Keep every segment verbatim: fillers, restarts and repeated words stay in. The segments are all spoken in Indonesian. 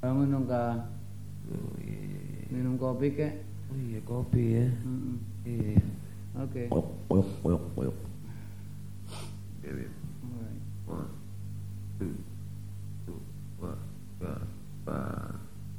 Bangun dong kak. Oh, iya, iya, iya. Minum kopi kek. Oh iya kopi ya. Mm-mm. Iya. Oke. Oyok oyok oyok oyok. Oke. Alright. One, two, two, one, one, one.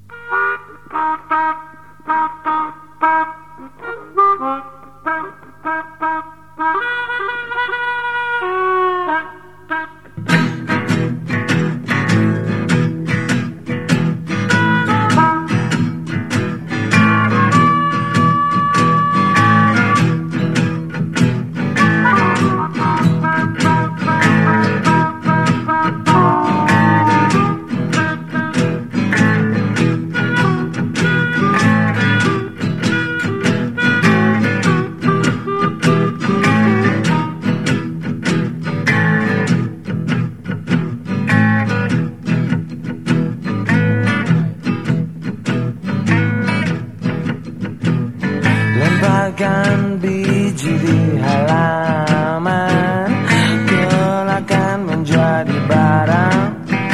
Lemparkan biji di halaman, kelakkan menjadi barang,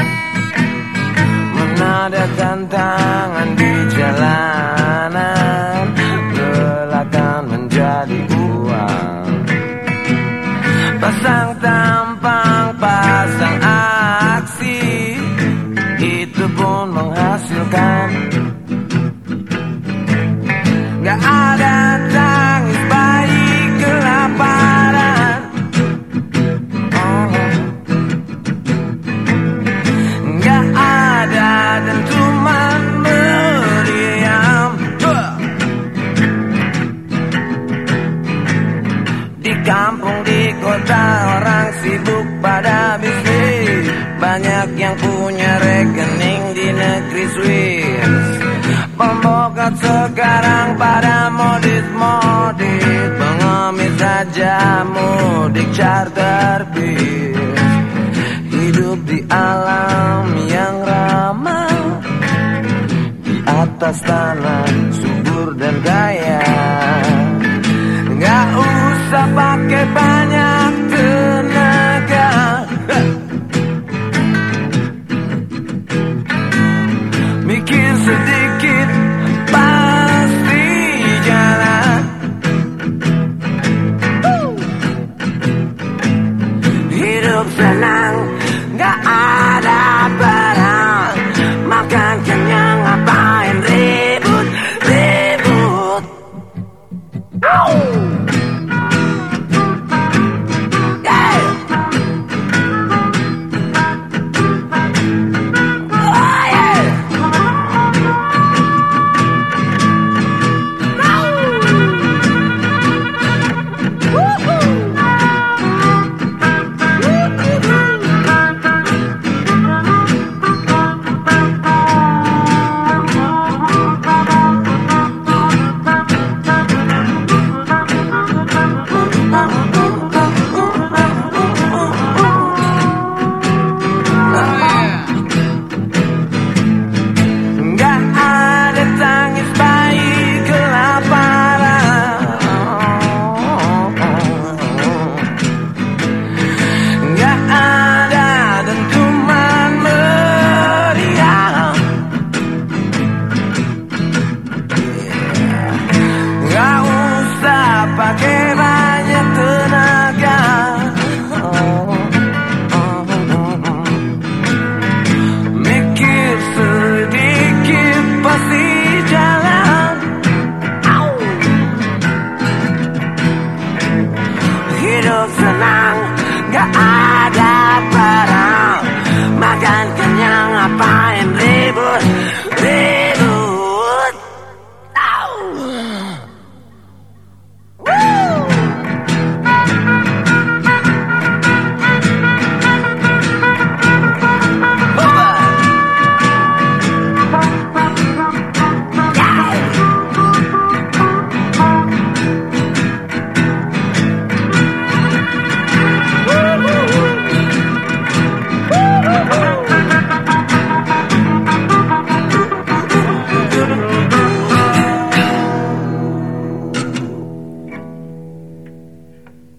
menadakan tangan di jalanan, kelakkan menjadi uang. Pasang tampang, pasang aksi, itu pun menghasilkan. Gak ada tangis bayi kelaparan. Oh. Gak ada dentuman meriam. uh. Di kampung, di kota, orang sibuk pada bisnis. Banyak yang punya rekening di negeri Swiss. Pembokat sekarang pada modis-modis, pengemis saja mudik charter bis. Hidup di alam yang ramah, di atas tanah subur dan kaya. Gak usah pakai baju